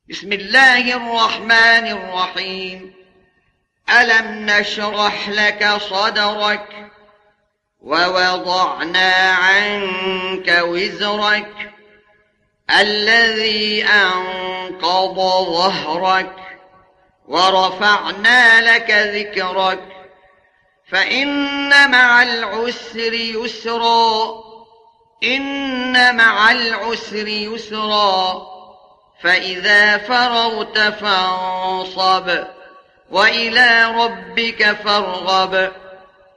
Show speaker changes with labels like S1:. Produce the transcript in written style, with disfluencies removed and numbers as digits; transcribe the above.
S1: بسم الله الرحمن الرحيم. ألم نشرح لك صدرك ووضعنا عنك وزرك الذي أنقض ظهرك ورفعنا لك ذكرك فإن مع العسر يسرا إن مع العسر يسرا فإذا فرغت فانصب وإلى ربك فارغب